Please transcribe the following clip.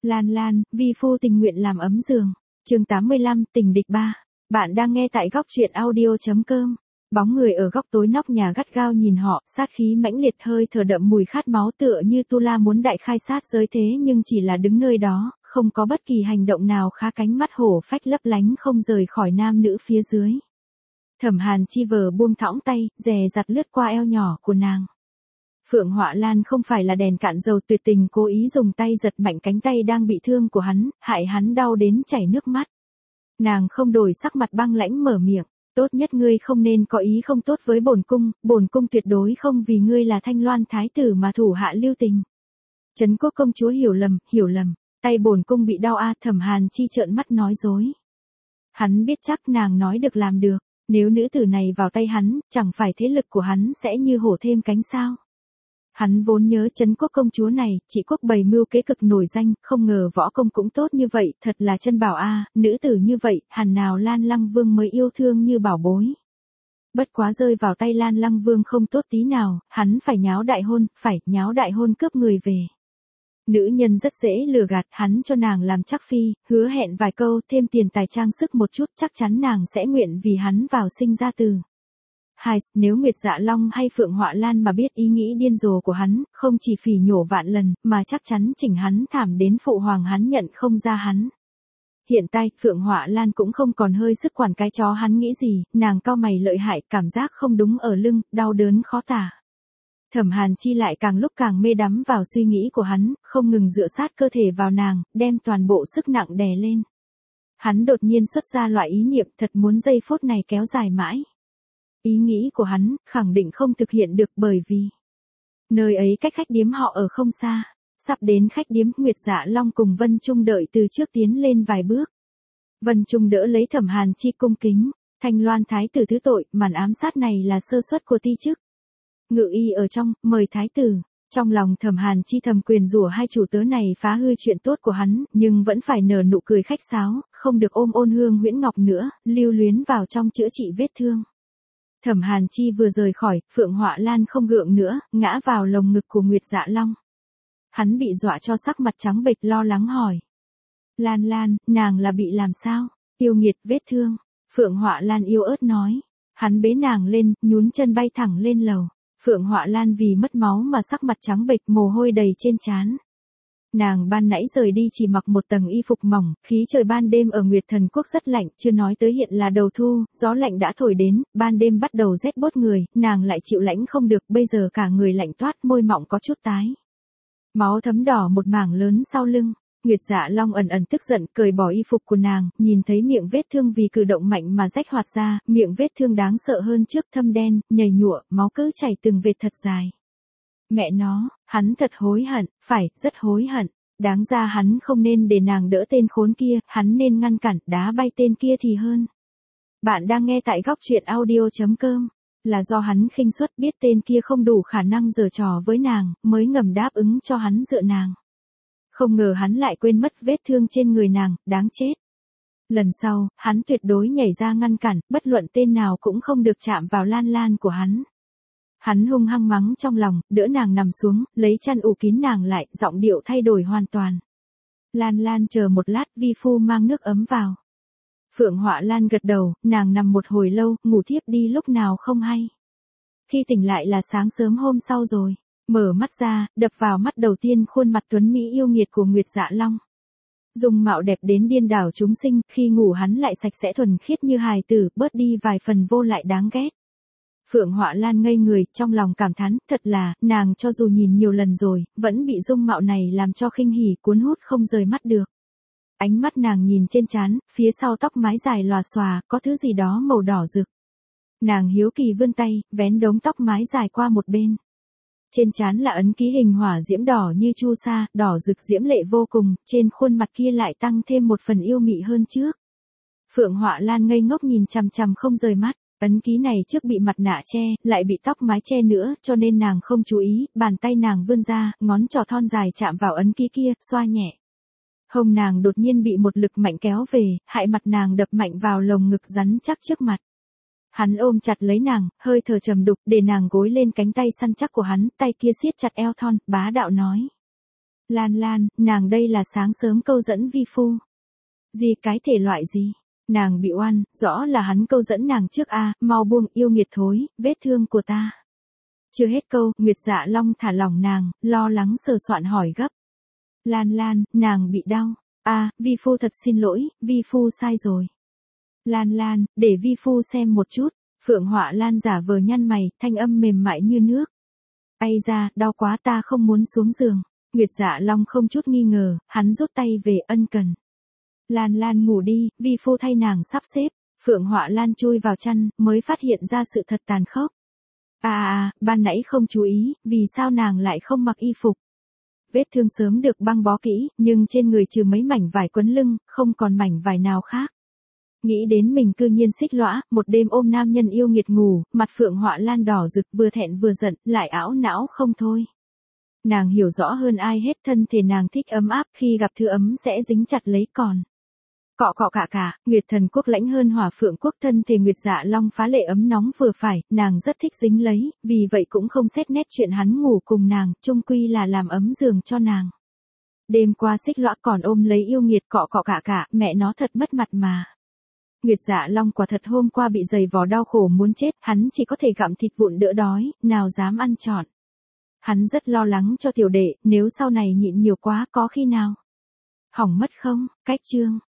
Lan Lan, vi phu tình nguyện làm ấm giường. Chương 85, tình địch 3. Bạn đang nghe tại góc truyện audio.com. Bóng người ở góc tối nóc nhà gắt gao nhìn họ, sát khí mãnh liệt, hơi thở đậm mùi khát máu, tựa như Tu La muốn đại khai sát giới thế nhưng chỉ là đứng nơi đó, không có bất kỳ hành động nào khá, cánh mắt hổ phách lấp lánh không rời khỏi nam nữ phía dưới. Thẩm Hàn Chi vờ buông thõng tay, dè dặt lướt qua eo nhỏ của nàng. Phượng Họa Lan không phải là đèn cạn dầu, tuyệt tình cố ý dùng tay giật mạnh cánh tay đang bị thương của hắn, hại hắn đau đến chảy nước mắt. Nàng không đổi sắc mặt, băng lãnh mở miệng, tốt nhất ngươi không nên có ý không tốt với bổn cung tuyệt đối không vì ngươi là Thanh Loan thái tử mà thủ hạ lưu tình. Trấn Quốc công chúa hiểu lầm, tay bổn cung bị đau a. Thẩm Hàn Chi trợn mắt nói dối. Hắn biết chắc nàng nói được làm được, nếu nữ tử này vào tay hắn, chẳng phải thế lực của hắn sẽ như hổ thêm cánh sao. Hắn vốn nhớ Trấn Quốc công chúa này, trị quốc bày mưu kế cực nổi danh, không ngờ võ công cũng tốt như vậy, thật là chân bảo a, nữ tử như vậy, hẳn nào Lan Lăng Vương mới yêu thương như bảo bối. Bất quá rơi vào tay Lan Lăng Vương không tốt tí nào, hắn phải nháo đại hôn cướp người về. Nữ nhân rất dễ lừa gạt, hắn cho nàng làm chắc phi, hứa hẹn vài câu, thêm tiền tài trang sức một chút, chắc chắn nàng sẽ nguyện vì hắn vào sinh ra tử. Hai, nếu Nguyệt Dạ Long hay Phượng Họa Lan mà biết ý nghĩ điên rồ của hắn, không chỉ phỉ nhổ vạn lần, mà chắc chắn chỉnh hắn thảm đến phụ hoàng hắn nhận không ra hắn. Hiện tại, Phượng Họa Lan cũng không còn hơi sức quản cái chó hắn nghĩ gì, nàng cau mày lợi hại, cảm giác không đúng ở lưng, đau đớn khó tả. Thẩm Hàn Chi lại càng lúc càng mê đắm vào suy nghĩ của hắn, không ngừng dựa sát cơ thể vào nàng, đem toàn bộ sức nặng đè lên. Hắn đột nhiên xuất ra loại ý niệm thật muốn giây phút này kéo dài mãi. Ý nghĩ của hắn, khẳng định không thực hiện được bởi vì nơi ấy cách khách điếm họ ở không xa. Sắp đến khách điếm, Nguyệt Dạ Long cùng Vân Trung đợi từ trước tiến lên vài bước. Vân Trung đỡ lấy Thẩm Hàn Chi cung kính, Thanh Loan thái tử thứ tội, màn ám sát này là sơ suất của ti chức. Ngự y ở trong, mời thái tử. Trong lòng Thẩm Hàn Chi thầm quyền rủa hai chủ tớ này phá hư chuyện tốt của hắn, nhưng vẫn phải nở nụ cười khách sáo, không được ôm Ôn Hương Huyễn Ngọc nữa, lưu luyến vào trong chữa trị vết thương. Thẩm Hàn Chi vừa rời khỏi, Phượng Họa Lan không gượng nữa, ngã vào lồng ngực của Nguyệt Dạ Long. Hắn bị dọa cho sắc mặt trắng bệch, lo lắng hỏi. Lan, nàng là bị làm sao? Yêu nghiệt, vết thương. Phượng Họa Lan yếu ớt nói. Hắn bế nàng lên, nhún chân bay thẳng lên lầu. Phượng Họa Lan vì mất máu mà sắc mặt trắng bệch, mồ hôi đầy trên trán. Nàng ban nãy rời đi chỉ mặc một tầng y phục mỏng, khí trời ban đêm ở Nguyệt Thần Quốc rất lạnh, chưa nói tới hiện là đầu thu, gió lạnh đã thổi đến, ban đêm bắt đầu rét buốt người, nàng lại chịu lãnh không được, bây giờ cả người lạnh toát, môi mọng có chút tái. Máu thấm đỏ một mảng lớn sau lưng. Nguyệt Dạ Long ẩn tức giận, cởi bỏ y phục của nàng, nhìn thấy miệng vết thương vì cử động mạnh mà rách hoạt ra, miệng vết thương đáng sợ hơn trước, thâm đen, nhầy nhụa, máu cứ chảy từng vệt thật dài. Mẹ nó, hắn thật hối hận, rất hối hận. Đáng ra hắn không nên để nàng đỡ tên khốn kia, hắn nên ngăn cản, đá bay tên kia thì hơn. Bạn đang nghe tại góc truyện audio.com. Là do hắn khinh suất, biết tên kia không đủ khả năng giở trò với nàng, mới ngầm đáp ứng cho hắn dựa nàng. Không ngờ hắn lại quên mất vết thương trên người nàng, đáng chết. Lần sau, hắn tuyệt đối nhảy ra ngăn cản, bất luận tên nào cũng không được chạm vào Lan của hắn. Hắn hung hăng mắng trong lòng, đỡ nàng nằm xuống, lấy chăn ủ kín nàng lại, giọng điệu thay đổi hoàn toàn. Lan chờ một lát, vi phu mang nước ấm vào. Phượng Họa Lan gật đầu, nàng nằm một hồi lâu, ngủ thiếp đi lúc nào không hay. Khi tỉnh lại là sáng sớm hôm sau rồi. Mở mắt ra, đập vào mắt đầu tiên khuôn mặt tuấn mỹ yêu nghiệt của Nguyệt Dạ Long. Dung mạo đẹp đến điên đảo chúng sinh, khi ngủ hắn lại sạch sẽ thuần khiết như hài tử, bớt đi vài phần vô lại đáng ghét. Phượng Họa Lan ngây người, trong lòng cảm thán, thật là, nàng cho dù nhìn nhiều lần rồi, vẫn bị dung mạo này làm cho khinh hỉ, cuốn hút không rời mắt được. Ánh mắt nàng nhìn trên trán, phía sau tóc mái dài lòa xòa, có thứ gì đó màu đỏ rực. Nàng hiếu kỳ vươn tay, vén đống tóc mái dài qua một bên. Trên trán là ấn ký hình hỏa diễm đỏ như chu sa, đỏ rực diễm lệ vô cùng, trên khuôn mặt kia lại tăng thêm một phần yêu mị hơn trước. Phượng Họa Lan ngây ngốc nhìn chằm chằm không rời mắt, ấn ký này trước bị mặt nạ che, lại bị tóc mái che nữa, cho nên nàng không chú ý, bàn tay nàng vươn ra, ngón trỏ thon dài chạm vào ấn ký kia, xoa nhẹ. Hông nàng đột nhiên bị một lực mạnh kéo về, hại mặt nàng đập mạnh vào lồng ngực rắn chắc trước mặt. Hắn ôm chặt lấy nàng, hơi thở trầm đục, để nàng gối lên cánh tay săn chắc của hắn, tay kia siết chặt eo thon, bá đạo nói. Lan, nàng đây là sáng sớm câu dẫn vi phu. Gì cái thể loại gì? Nàng bị oan, rõ là hắn câu dẫn nàng trước a, mau buông yêu nghiệt thối, vết thương của ta. Chưa hết câu, Nguyệt Dạ Long thả lỏng nàng, lo lắng sờ soạn hỏi gấp. Lan, nàng bị đau. Vi phu thật xin lỗi, vi phu sai rồi. Lan, để vi phu xem một chút. Phượng Họa Lan giả vờ nhăn mày, thanh âm mềm mại như nước. Ây da, đau quá ta không muốn xuống giường. Nguyệt Dạ Long không chút nghi ngờ, hắn rút tay về ân cần. Lan ngủ đi, vi phu thay nàng sắp xếp. Phượng Họa Lan chui vào chăn, mới phát hiện ra sự thật tàn khốc. Ban nãy không chú ý, vì sao nàng lại không mặc y phục. Vết thương sớm được băng bó kỹ, nhưng trên người trừ mấy mảnh vải quấn lưng, không còn mảnh vải nào khác. Nghĩ đến mình cư nhiên xích lõa, một đêm ôm nam nhân yêu nghiệt ngủ, mặt Phượng Họa Lan đỏ rực vừa thẹn vừa giận, lại ảo não không thôi. Nàng hiểu rõ hơn ai hết thân thể nàng thích ấm áp, khi gặp thứ ấm sẽ dính chặt lấy còn. Cọ cả, Nguyệt Thần Quốc lãnh hơn Hỏa Phượng Quốc, thân thể Nguyệt Dạ Long phá lệ ấm nóng vừa phải, nàng rất thích dính lấy, vì vậy cũng không xét nét chuyện hắn ngủ cùng nàng, chung quy là làm ấm giường cho nàng. Đêm qua xích lõa còn ôm lấy yêu nghiệt cọ cả, mẹ nó thật mất mặt mà. Nguyệt Dạ Long quả thật hôm qua bị giày vò đau khổ muốn chết, hắn chỉ có thể gặm thịt vụn đỡ đói, nào dám ăn trọn. Hắn rất lo lắng cho tiểu đệ, nếu sau này nhịn nhiều quá có khi nào hỏng mất không. Cách chương